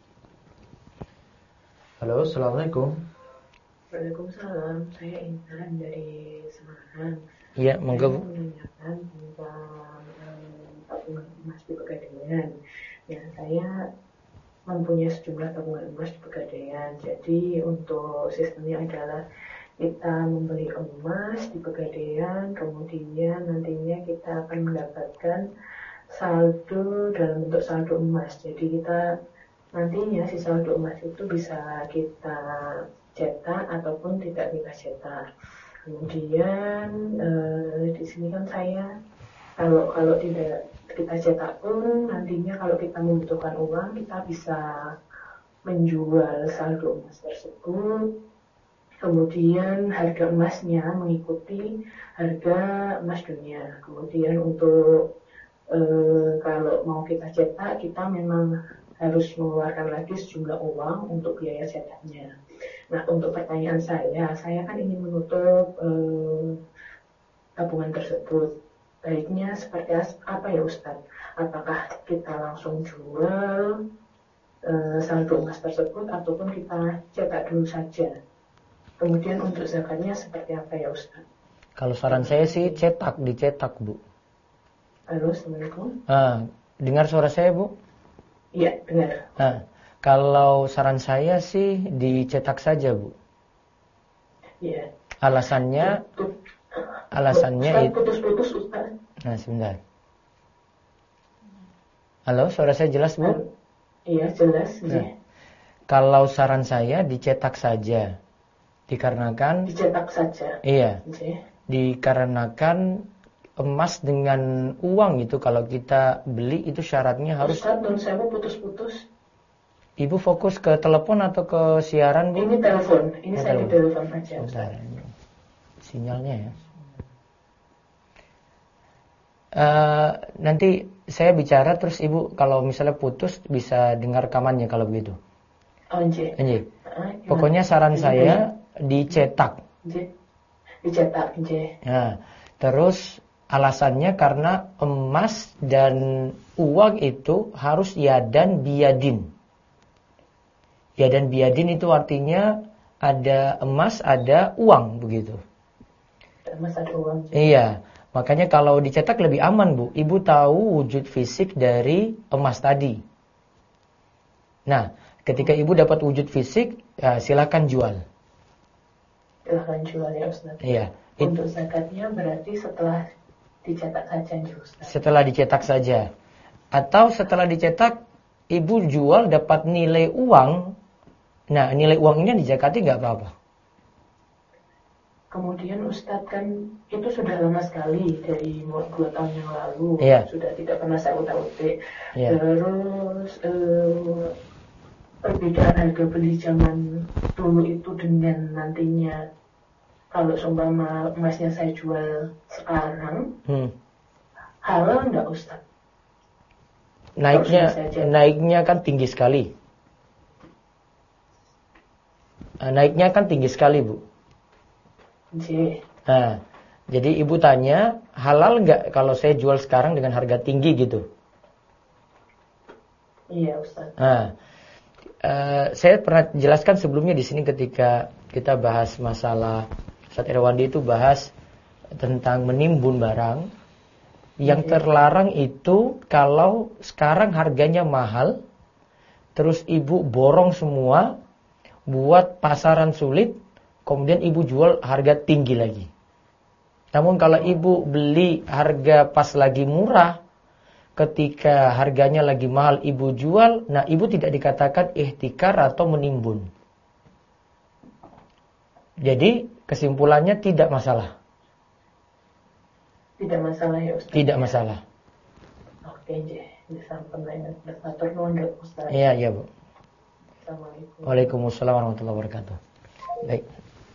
Halo, Assalamualaikum. Waalaikumsalam, saya Intan dari Semarang. Iya, monggo. Saya menanyakan tentang tabungan emas di Pegadaian. Ya, saya mempunyai sejumlah tabungan emas di Pegadaian. Jadi untuk sistemnya adalah kita membeli emas di Pegadaian, kemudian nantinya kita akan mendapatkan saldo dalam bentuk saldo emas. Jadi kita nantinya si saldo emas itu bisa kita cetak ataupun tidak kita cetak. Kemudian di sini kan saya kalau tidak kita cetak pun nantinya kalau kita membutuhkan uang kita bisa menjual saldo emas tersebut. Kemudian harga emasnya mengikuti harga emas dunia. Kemudian untuk kalau mau kita cetak kita memang harus mengeluarkan lagi sejumlah uang untuk biaya cetaknya. Nah, untuk pertanyaan saya kan ingin menutup tabungan tersebut. Baiknya seperti apa ya Ustadz? Apakah kita langsung jual saldo emas tersebut ataupun kita cetak dulu saja? Kemudian untuk zakatnya seperti apa ya Ustadz? Kalau saran saya sih dicetak Bu. Halo, Assalamualaikum. Dengar suara saya Bu? Iya, dengar. Kalau saran saya sih dicetak saja Bu. Iya. Alasannya itu. Putus-putus Ustaz. Nah, sebentar. Halo, suara saya jelas Bu? Iya, jelas. Nah, kalau saran saya dicetak saja. Dikarenakan dicetak saja. Iya. Dikarenakan emas dengan uang itu kalau kita beli itu syaratnya harus. Ustaz, saya mau putus-putus. Ibu fokus ke telepon atau ke siaran Bu? Ini telepon. Ini saya di telepon aja. Ustaz. Sinyalnya ya. Nanti saya bicara terus Ibu kalau misalnya putus bisa dengar rekamannya kalau begitu. Nggih. Pokoknya saran saya dicetak. Dicetak, Nah, terus alasannya karena emas dan uang itu harus yadan biyadin. Yadan biyadin itu artinya ada emas, ada uang begitu. Emas ada uang. Iya. Makanya kalau dicetak lebih aman Bu. Ibu tahu wujud fisik dari emas tadi. Nah, ketika Ibu dapat wujud fisik, ya silakan jual. Silakan jual ya Ustaz. Iya. Untuk zakatnya berarti setelah dicetak saja ya Ustaz. Setelah dicetak saja. Atau setelah dicetak, Ibu jual dapat nilai uang. Nah, nilai uang ini dizakati nggak apa-apa. Kemudian Ustadz kan itu sudah lama sekali dari 2 tahun yang lalu. Iya. Sudah tidak pernah saya utak-utik. Iya. Terus perbedaan harga beli zaman dulu itu dengan nantinya kalau seumpama emasnya saya jual sekarang, halal enggak Ustadz? Naiknya kan tinggi sekali. Naiknya kan tinggi sekali Bu. Nah, jadi Ibu tanya, halal nggak kalau saya jual sekarang dengan harga tinggi gitu? Iya Ustaz. Nah, saya pernah jelaskan sebelumnya di sini ketika kita bahas masalah Ustaz Irwandi itu bahas tentang menimbun barang. Yang terlarang itu kalau sekarang harganya mahal, terus Ibu borong semua, buat pasaran sulit, kemudian Ibu jual harga tinggi lagi. Namun kalau Ibu beli harga pas lagi murah, ketika harganya lagi mahal Ibu jual, nah Ibu tidak dikatakan ihtikar atau menimbun. Jadi kesimpulannya tidak masalah. Tidak masalah ya Ustaz? Tidak masalah. Oke, disampaikan Ustaz nuwun Ustaz. Iya Bu. Assalamualaikum. Waalaikumsalam warahmatullahi wabarakatuh. Baik.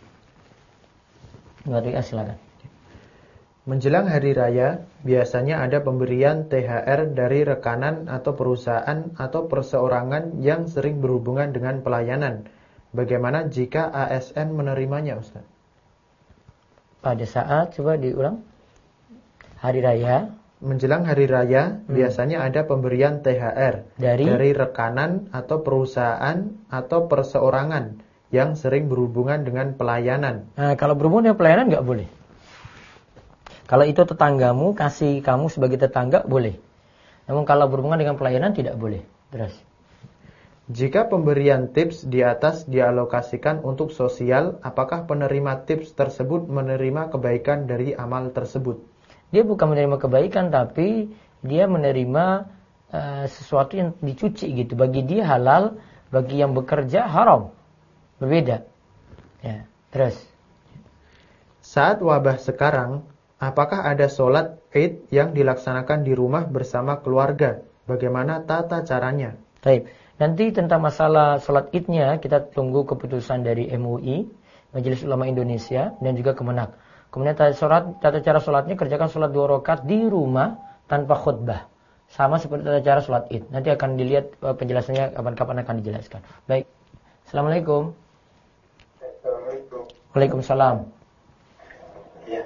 Silakan. Menjelang hari raya, biasanya ada pemberian THR dari rekanan atau perusahaan atau perseorangan yang sering berhubungan dengan pelayanan. Bagaimana jika ASN menerimanya, Ustaz? Pada saat, coba diulang. Hari raya. Menjelang hari raya, biasanya ada pemberian THR dari rekanan atau perusahaan atau perseorangan yang sering berhubungan dengan pelayanan. Nah, kalau berhubungan dengan pelayanan nggak boleh. Kalau itu tetanggamu, kasih kamu sebagai tetangga, boleh. Namun kalau berhubungan dengan pelayanan, tidak boleh. Terus. Jika pemberian tips di atas dialokasikan untuk sosial, apakah penerima tips tersebut menerima kebaikan dari amal tersebut? Dia bukan menerima kebaikan, tapi dia menerima sesuatu yang dicuci gitu. Bagi dia halal, bagi yang bekerja haram. Berbeda. Ya, terus. Saat wabah sekarang, apakah ada sholat Id yang dilaksanakan di rumah bersama keluarga? Bagaimana tata caranya? Baik. Nanti tentang masalah sholat Idnya kita tunggu keputusan dari MUI, Majelis Ulama Indonesia, dan juga Kemenak. Kemudian tata cara sholatnya kerjakan sholat 2 rakaat di rumah tanpa khutbah. Sama seperti tata cara sholat id. Nanti akan dilihat penjelasannya kapan-kapan akan dijelaskan. Baik. Assalamualaikum. Assalamualaikum. Waalaikumsalam. Iya.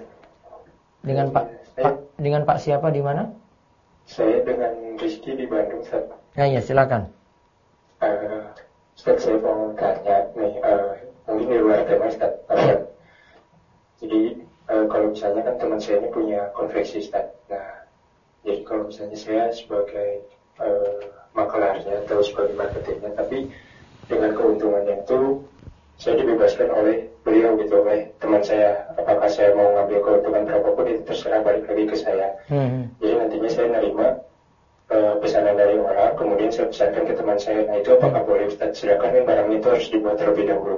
Dengan Pak siapa di mana? Saya dengan Rizky di Bandung, Ustaz. Ya, silakan. Ustaz, saya mau tanya nih, mungkin di luar tema, Ustaz. Jadi kalau misalnya kan teman saya ini punya konveksi, Ustaz. Nah, jadi kalau misalnya saya sebagai makelarnya atau sebagai marketingnya, tapi dengan keuntungannya itu saya dibebaskan oleh beliau gitu, oleh teman saya. Apakah saya mau ngambil keuntungan berapapun itu terserah, balik lagi ke saya. Jadi nantinya saya nerima pesanan dari orang, kemudian saya pesankan ke teman saya. Nah, itu apakah boleh, Ustaz? Sedangkan kan barang itu harus dibuat terlebih dahulu.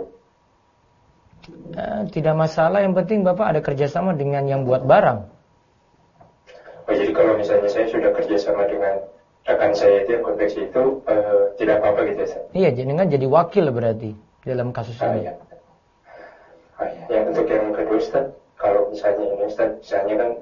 Tidak masalah, yang penting Bapak ada kerjasama dengan yang buat barang. Oh, jadi kalau misalnya saya sudah kerjasama dengan rekan saya itu yang konveksi itu, tidak apa-apa gitu, Ustaz? Iya, jadi wakil berarti dalam kasus ini. Iya. Yang untuk yang kedua, Ustaz, kalau misalnya ini, Ustaz, misalnya kan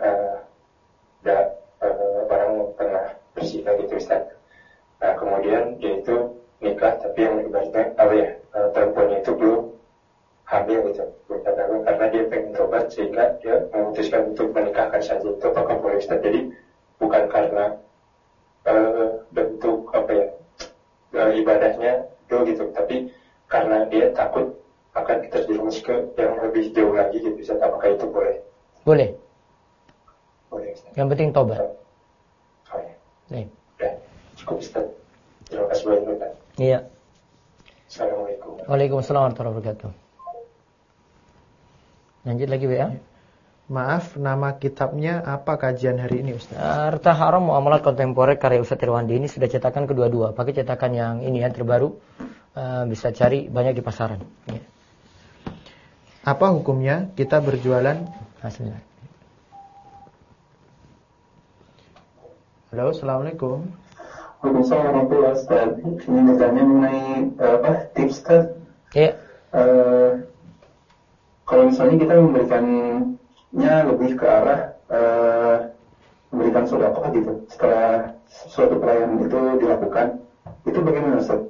barang pernah berzina gitu, Ustaz. Nah, kemudian dia itu nikah, tapi yang ibaratnya perempuannya itu belum hamil gitu, karena dia pengen tobat sehingga dia memutuskan untuk menikahkan saja. Itu apakah boleh, Ustaz? Jadi bukan karena bentuk ibadahnya itu gitu, tapi karena dia takut akan terjerumus ke yang lebih jauh lagi gitu, Ustaz. Apakah itu boleh? Boleh. Ustaz. Yang penting tobat. Ya. Cukup, Ustaz. Terima kasih banyak, Ustaz. Iya. Assalamualaikum. Waalaikumsalam warahmatullahi wabarakatuh. Lanjut lagi, ya. Maaf, nama kitabnya apa kajian hari ini, Ustaz? Harta Haram Muamalat Kontemporer karya Ustaz Irwandi ini sudah cetakan kedua-dua. Pakai cetakan yang ini ya, terbaru. Bisa cari banyak di pasaran. Ya. Apa hukumnya kita berjualan? Halo, Assalamualaikum. Waalaikumsalam warahmatullahi wabarakatuh. Ini bertanya mengenai tips, Ustaz? Iya. Kalau misalnya kita memberikannya lebih ke arah memberikan sedekah gitu setelah suatu pelayanan itu dilakukan, itu bagaimana, Ustaz?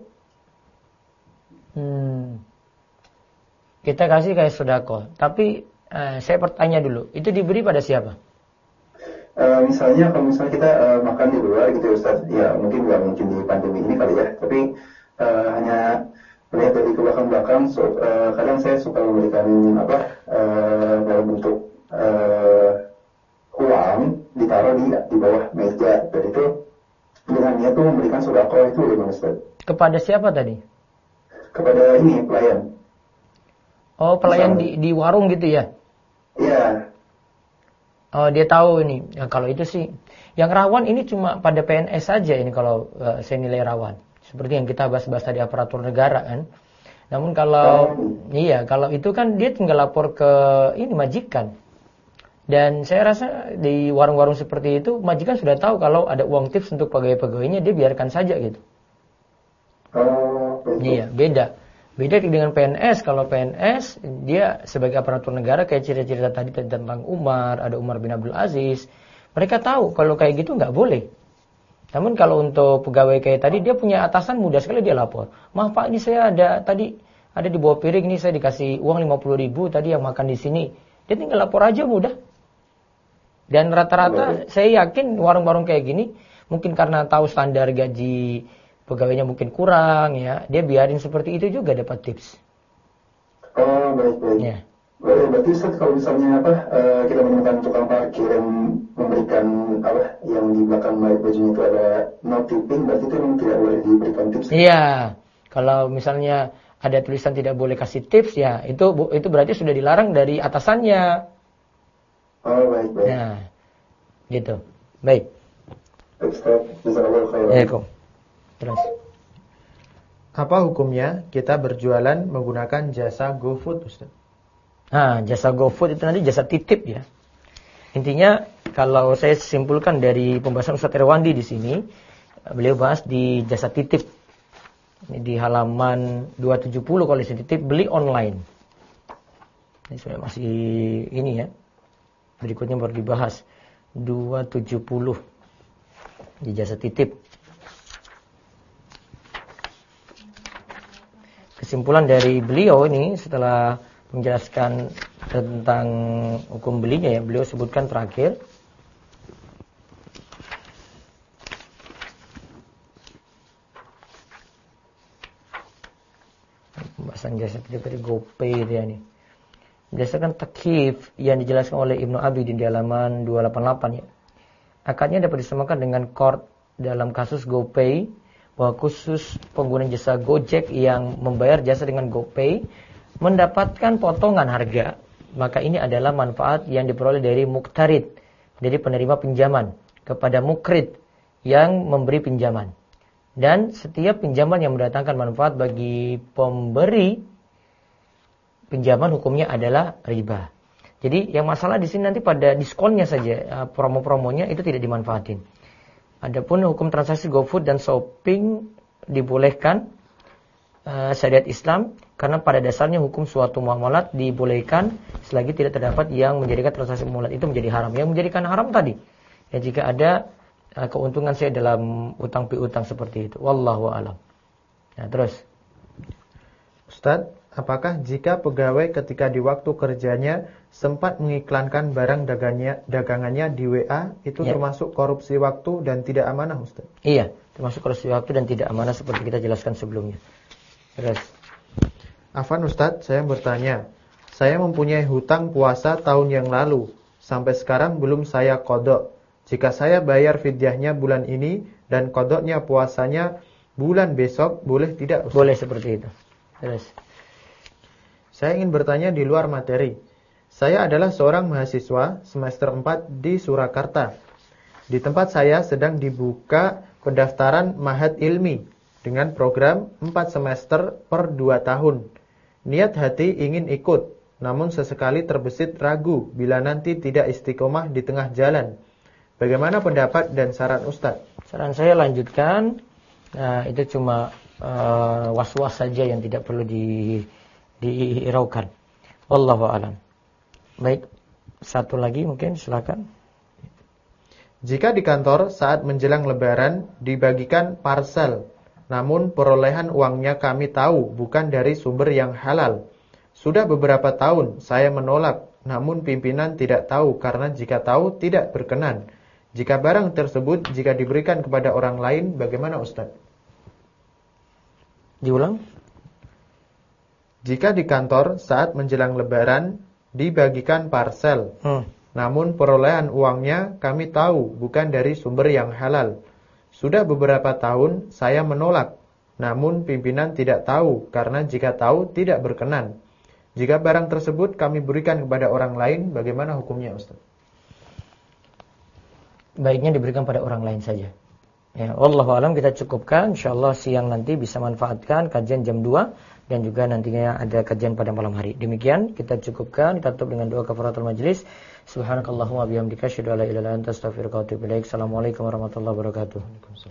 Kita kasih kayak sedekah, tapi saya bertanya dulu, itu diberi pada siapa? Misalnya kalau misalnya kita makan di luar gitu, Ustaz, ya mungkin nggak mungkin di pandemi ini kali ya, tapi hanya melihat dari ke belakang-belakang, kadang saya suka memberikan dalam bentuk uang ditaruh di bawah meja, dan itu dengan niat tuh memberikan sedekah. Itu bagaimana, Ustaz? Kepada siapa tadi? Kepada ini pelayan. Oh, pelayan di warung gitu ya? Iya. Oh, dia tahu ini. Ya, kalau itu sih yang rawan ini cuma pada PNS saja ini kalau saya nilai rawan. Seperti yang kita bahas-bahas tadi, aparatur negara kan. Namun kalau kalau itu kan dia tinggal lapor ke ini majikan. Dan saya rasa di warung-warung seperti itu majikan sudah tahu kalau ada uang tips untuk pegawai-pegawainya, dia biarkan saja gitu. Iya, beda. Beda dengan PNS. Kalau PNS dia sebagai aparatur negara kayak cerita-cerita tadi tentang Umar, ada Umar bin Abdul Aziz. Mereka tahu kalau kayak gitu nggak boleh. Namun kalau untuk pegawai kayak tadi, dia punya atasan, mudah sekali dia lapor. Maaf Pak, ini saya ada di bawah piring, ini saya dikasih uang 50.000 tadi yang makan di sini. Dia tinggal lapor aja, mudah. Dan rata-rata saya yakin warung-warung kayak gini mungkin karena tahu standar gaji pegawainya mungkin kurang ya, dia biarin seperti itu juga dapat tips. Oh, baik-baik. Ya. Berarti Ustaz, kalau misalnya kita menemukan tukang parkir yang memberikan yang di belakang bajunya itu ada no tipping, berarti itu memang tidak boleh diberikan tips. Iya. Kalau misalnya ada tulisan tidak boleh kasih tips, ya itu berarti sudah dilarang dari atasannya. Oh, baik-baik. Nah, gitu. Baik. Ustaz, jazakallahu khairan. Waalaikumsalam. Terus. Apa hukumnya kita berjualan menggunakan jasa GoFood, Ustaz? Jasa GoFood itu nanti jasa titip ya. Intinya kalau saya simpulkan dari pembahasan Ustaz Irwandi di sini, beliau bahas di jasa titip. Ini di halaman 270 kalau jasa titip beli online. Ini saya masih ini ya. Berikutnya baru dibahas 270. di jasa titip. Kesimpulan dari beliau ini setelah menjelaskan tentang hukum belinya ya, beliau sebutkan terakhir pembahasan jasa titip dari GoPay dia nih. Berdasarkan takhif yang dijelaskan oleh Ibnu Abi di halaman 288 ya. Akadnya dapat disamakan dengan qard dalam kasus GoPay, bahwa khusus pengguna jasa Gojek yang membayar jasa dengan GoPay mendapatkan potongan harga. Maka ini adalah manfaat yang diperoleh dari muqtarid, dari penerima pinjaman, kepada mukrid yang memberi pinjaman. Dan setiap pinjaman yang mendatangkan manfaat bagi pemberi pinjaman hukumnya adalah riba. Jadi yang masalah di sini nanti pada diskonnya saja, promo-promonya itu tidak dimanfaatin. Adapun hukum transaksi GoFood dan shopping dibolehkan syariat Islam karena pada dasarnya hukum suatu muamalat dibolehkan selagi tidak terdapat yang menjadikan transaksi muamalat itu menjadi haram. Yang menjadikan haram tadi ya jika ada keuntungan saya dalam utang piutang seperti itu. Wallahu a'lam. Nah, terus Ustadz, apakah jika pegawai ketika di waktu kerjanya sempat mengiklankan barang dagangannya di WA itu termasuk korupsi waktu dan tidak amanah, Ustaz? Iya, termasuk korupsi waktu dan tidak amanah seperti kita jelaskan sebelumnya. Terus. Afwan Ustaz, saya bertanya. Saya mempunyai hutang puasa tahun yang lalu. Sampai sekarang belum saya qadha. Jika saya bayar fidyahnya bulan ini dan qadhanya puasanya bulan besok, boleh tidak, Ustaz? Boleh seperti itu. Terus. Saya ingin bertanya di luar materi. Saya adalah seorang mahasiswa semester 4 di Surakarta. Di tempat saya sedang dibuka pendaftaran Ma'had Ilmi dengan program 4 semester per 2 tahun. Niat hati ingin ikut, namun sesekali terbesit ragu bila nanti tidak istiqomah di tengah jalan. Bagaimana pendapat dan saran Ustadz? Saran saya lanjutkan. Nah, itu cuma was-was saja yang tidak perlu dihiraukan. Wallahu a'lam. Baik, satu lagi mungkin silakan. Jika di kantor saat menjelang lebaran dibagikan parcel, namun perolehan uangnya kami tahu bukan dari sumber yang halal. Sudah beberapa tahun saya menolak, namun pimpinan tidak tahu karena jika tahu tidak berkenan. Jika barang tersebut jika diberikan kepada orang lain, bagaimana Ustaz? Diulang. Jika di kantor saat menjelang lebaran dibagikan parcel, namun perolehan uangnya kami tahu bukan dari sumber yang halal. Sudah beberapa tahun saya menolak, namun pimpinan tidak tahu karena jika tahu tidak berkenan. Jika barang tersebut kami berikan kepada orang lain, bagaimana hukumnya Ustaz? Baiknya diberikan pada orang lain saja. Ya, wallahu a'lam, kita cukupkan. Insyaallah siang nanti bisa manfaatkan kajian jam 2 dan juga nantinya ada kajian pada malam hari. Demikian kita cukupkan, kita tutup dengan doa kafaratul majlis. Subhanakallahumma bihamdika asyhadu an la ilaha illa anta astaghfiruka wa atubu ilaik. Assalamualaikum warahmatullahi wabarakatuh.